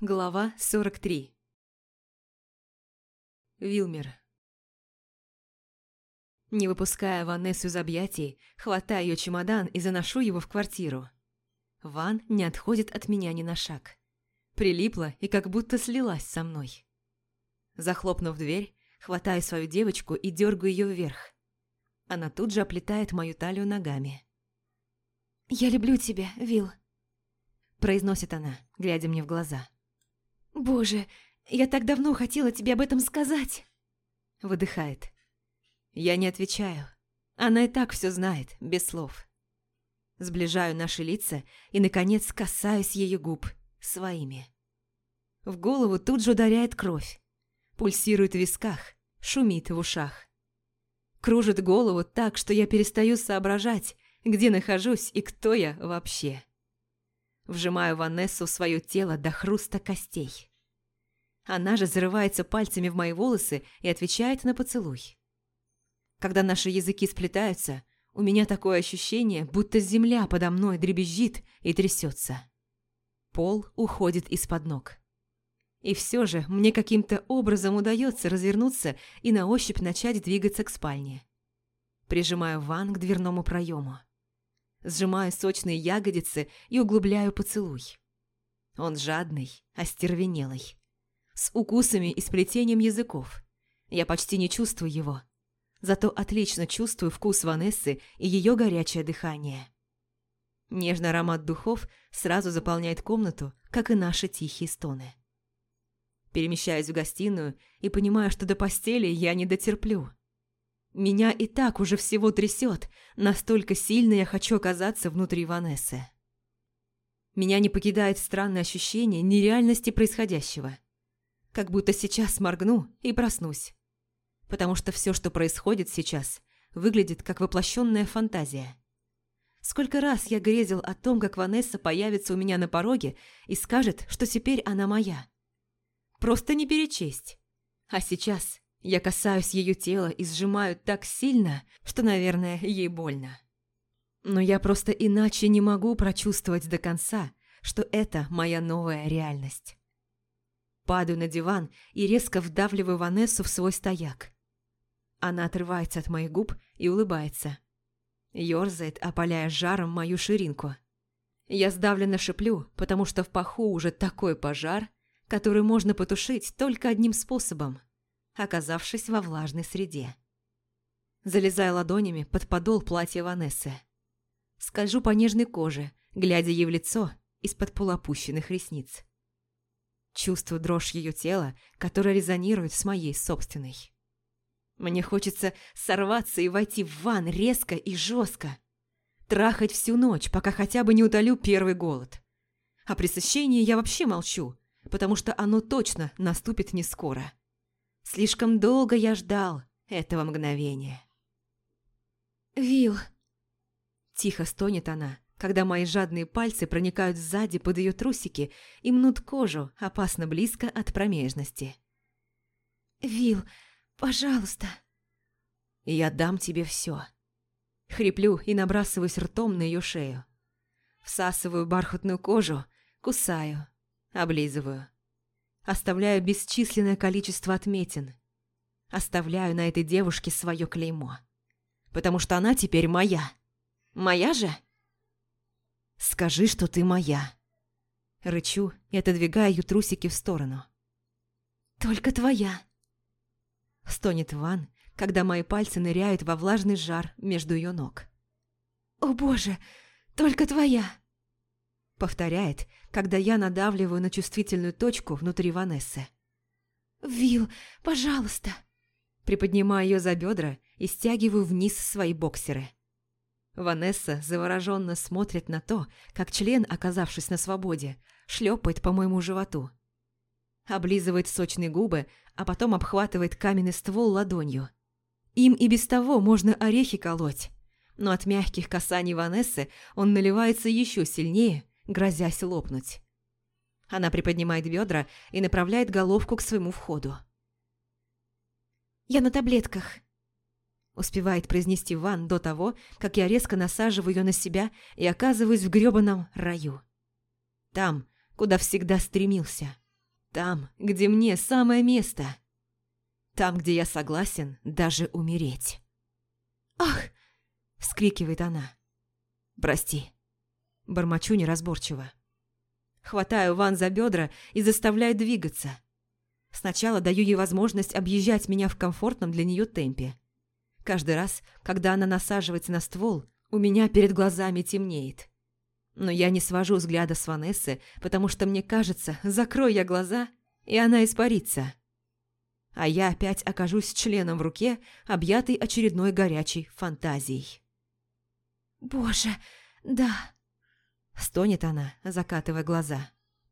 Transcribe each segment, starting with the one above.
Глава 43. Вилмер. Не выпуская Ванессу из объятий, хватаю ее чемодан и заношу его в квартиру. Ван не отходит от меня ни на шаг. Прилипла и как будто слилась со мной. Захлопнув дверь, хватаю свою девочку и дергаю ее вверх. Она тут же оплетает мою талию ногами. «Я люблю тебя, Вил», – произносит она, глядя мне в глаза. «Боже, я так давно хотела тебе об этом сказать!» Выдыхает. Я не отвечаю. Она и так все знает, без слов. Сближаю наши лица и, наконец, касаюсь ее губ своими. В голову тут же ударяет кровь. Пульсирует в висках, шумит в ушах. Кружит голову так, что я перестаю соображать, где нахожусь и кто я вообще. Вжимаю Ванессу в свое тело до хруста костей. Она же зарывается пальцами в мои волосы и отвечает на поцелуй. Когда наши языки сплетаются, у меня такое ощущение, будто земля подо мной дребезжит и трясется. Пол уходит из-под ног. И все же мне каким-то образом удается развернуться и на ощупь начать двигаться к спальне. Прижимаю Ван к дверному проему. Сжимаю сочные ягодицы и углубляю поцелуй. Он жадный, остервенелый. С укусами и сплетением языков. Я почти не чувствую его. Зато отлично чувствую вкус Ванессы и ее горячее дыхание. Нежный аромат духов сразу заполняет комнату, как и наши тихие стоны. Перемещаюсь в гостиную и понимаю, что до постели я не дотерплю. Меня и так уже всего трясет, настолько сильно я хочу оказаться внутри Ванессы. Меня не покидает странное ощущение нереальности происходящего. Как будто сейчас моргну и проснусь. Потому что все, что происходит сейчас, выглядит как воплощенная фантазия. Сколько раз я грезил о том, как Ванесса появится у меня на пороге и скажет, что теперь она моя. Просто не перечесть. А сейчас я касаюсь ее тела и сжимаю так сильно, что, наверное, ей больно. Но я просто иначе не могу прочувствовать до конца, что это моя новая реальность. Падаю на диван и резко вдавливаю Ванессу в свой стояк. Она отрывается от моих губ и улыбается. Ёрзает, опаляя жаром мою ширинку. Я сдавленно шиплю, потому что в паху уже такой пожар, который можно потушить только одним способом – оказавшись во влажной среде. Залезаю ладонями под подол платья Ванессы. Скольжу по нежной коже, глядя ей в лицо из-под полуопущенных ресниц. Чувствую дрожь ее тела, которая резонирует с моей собственной. Мне хочется сорваться и войти в ванн резко и жестко. Трахать всю ночь, пока хотя бы не утолю первый голод. О пресыщении я вообще молчу, потому что оно точно наступит не скоро. Слишком долго я ждал этого мгновения. «Вил!» Тихо стонет она, когда мои жадные пальцы проникают сзади под ее трусики и мнут кожу опасно близко от промежности. «Вил, пожалуйста!» «Я дам тебе все». Хриплю и набрасываюсь ртом на ее шею. Всасываю бархатную кожу, кусаю, облизываю. Оставляю бесчисленное количество отметин. Оставляю на этой девушке свое клеймо. Потому что она теперь моя. Моя же? Скажи, что ты моя. Рычу и отодвигаю ее трусики в сторону. «Только твоя!» Стонет Ван, когда мои пальцы ныряют во влажный жар между ее ног. «О боже, только твоя!» Повторяет, когда я надавливаю на чувствительную точку внутри Ванессы. «Вил, пожалуйста!» Приподнимаю ее за бедра и стягиваю вниз свои боксеры. Ванесса завороженно смотрит на то, как член, оказавшись на свободе, шлепает по моему животу. Облизывает сочные губы, а потом обхватывает каменный ствол ладонью. Им и без того можно орехи колоть, но от мягких касаний Ванессы он наливается еще сильнее, грозясь лопнуть. Она приподнимает бедра и направляет головку к своему входу. «Я на таблетках», – успевает произнести Ван до того, как я резко насаживаю ее на себя и оказываюсь в грёбаном раю. Там, куда всегда стремился. Там, где мне самое место. Там, где я согласен даже умереть. «Ах!» – вскрикивает она. «Прости». Бормочу неразборчиво. Хватаю Ван за бедра и заставляю двигаться. Сначала даю ей возможность объезжать меня в комфортном для нее темпе. Каждый раз, когда она насаживается на ствол, у меня перед глазами темнеет. Но я не свожу взгляда с Ванессы, потому что мне кажется, закрою я глаза, и она испарится. А я опять окажусь членом в руке, объятый очередной горячей фантазией. «Боже, да!» – стонет она, закатывая глаза.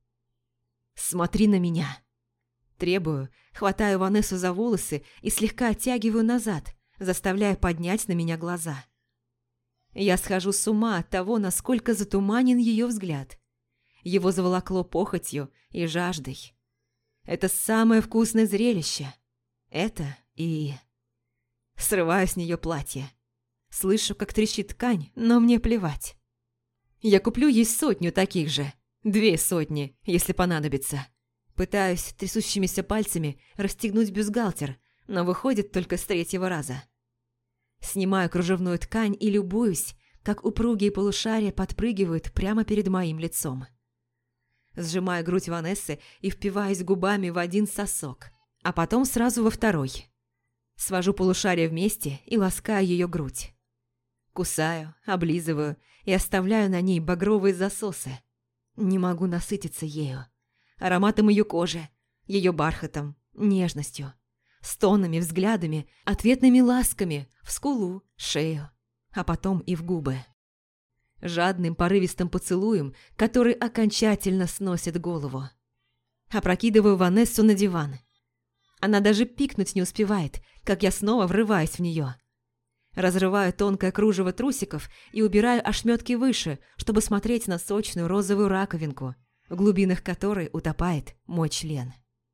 «Смотри на меня!» Требую, хватаю Ванессу за волосы и слегка оттягиваю назад, заставляя поднять на меня глаза. Я схожу с ума от того, насколько затуманен ее взгляд. Его заволокло похотью и жаждой. Это самое вкусное зрелище. Это и... Срываю с нее платье. Слышу, как трещит ткань, но мне плевать. Я куплю ей 100 таких же. 200, если понадобится. Пытаюсь трясущимися пальцами расстегнуть бюстгальтер, но выходит только с 3-го раза. Снимаю кружевную ткань и любуюсь, как упругие полушария подпрыгивают прямо перед моим лицом. Сжимаю грудь Ванессы и впиваюсь губами в один сосок, а потом сразу во второй. Свожу полушария вместе и ласкаю ее грудь. Кусаю, облизываю и оставляю на ней багровые засосы. Не могу насытиться ею. Ароматом ее кожи, ее бархатом, нежностью, стонами, взглядами, ответными ласками в скулу, шею, а потом и в губы. Жадным порывистым поцелуем, который окончательно сносит голову. Опрокидываю Ванессу на диван. Она даже пикнуть не успевает, как я снова врываюсь в нее. Разрываю тонкое кружево трусиков и убираю ошметки выше, чтобы смотреть на сочную розовую раковинку, в глубинах которой утопает мой член.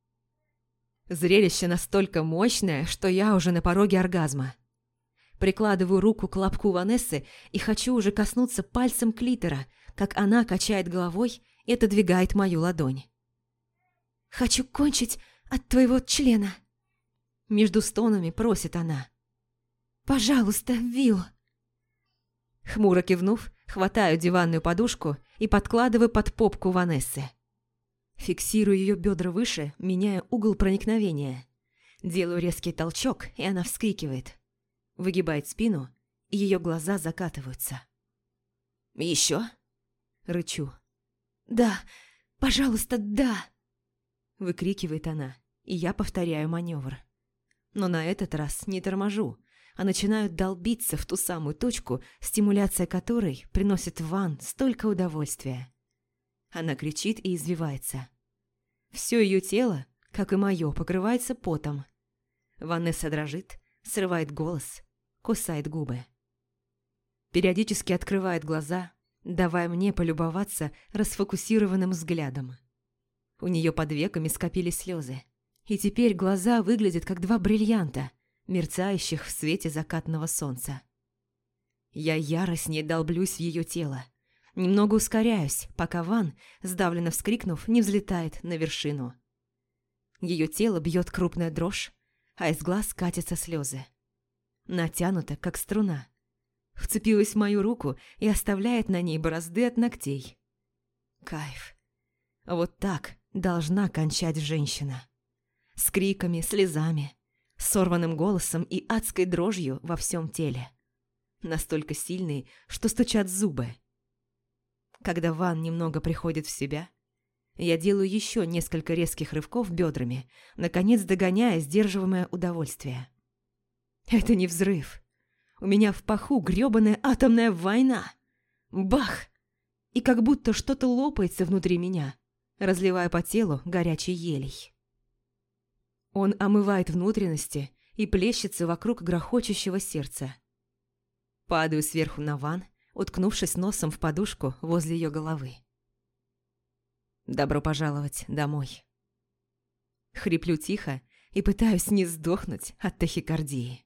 Зрелище настолько мощное, что я уже на пороге оргазма. Прикладываю руку к лобку Ванессы и хочу уже коснуться пальцем клитора, как она качает головой и отодвигает мою ладонь. «Хочу кончить от твоего члена!» Между стонами просит она. «Пожалуйста, Вилл!» Хмуро кивнув, хватаю диванную подушку и подкладываю под попку Ванессы. Фиксирую ее бедра выше, меняя угол проникновения. Делаю резкий толчок, и она вскрикивает. Выгибает спину, и ее глаза закатываются. «Еще?» – рычу. «Да, пожалуйста, да!» – выкрикивает она, и я повторяю маневр. Но на этот раз не торможу, а начинаю долбиться в ту самую точку, стимуляция которой приносит Ван столько удовольствия. Она кричит и извивается. Все ее тело, как и мое, покрывается потом. Ванесса дрожит, срывает голос, кусает губы. Периодически открывает глаза, давая мне полюбоваться расфокусированным взглядом. У нее под веками скопились слезы, и теперь глаза выглядят как 2 бриллианта, мерцающих в свете закатного солнца. Я яростнее долблюсь в ее тело. Немного ускоряюсь, пока Ван, сдавленно вскрикнув, не взлетает на вершину. Ее тело бьет крупная дрожь, а из глаз катятся слезы. Натянута, как струна. Вцепилась в мою руку и оставляет на ней борозды от ногтей. Кайф. Вот так должна кончать женщина. С криками, слезами, сорванным голосом и адской дрожью во всем теле. Настолько сильной, что стучат зубы. Когда Ван немного приходит в себя, я делаю еще несколько резких рывков бедрами, наконец догоняя сдерживаемое удовольствие. Это не взрыв. У меня в паху грёбаная атомная война. Бах! И как будто что-то лопается внутри меня, разливая по телу горячей елей. Он омывает внутренности и плещется вокруг грохочущего сердца. Падаю сверху на Ван, уткнувшись носом в подушку возле ее головы. Добро пожаловать домой. Хриплю тихо и пытаюсь не сдохнуть от тахикардии.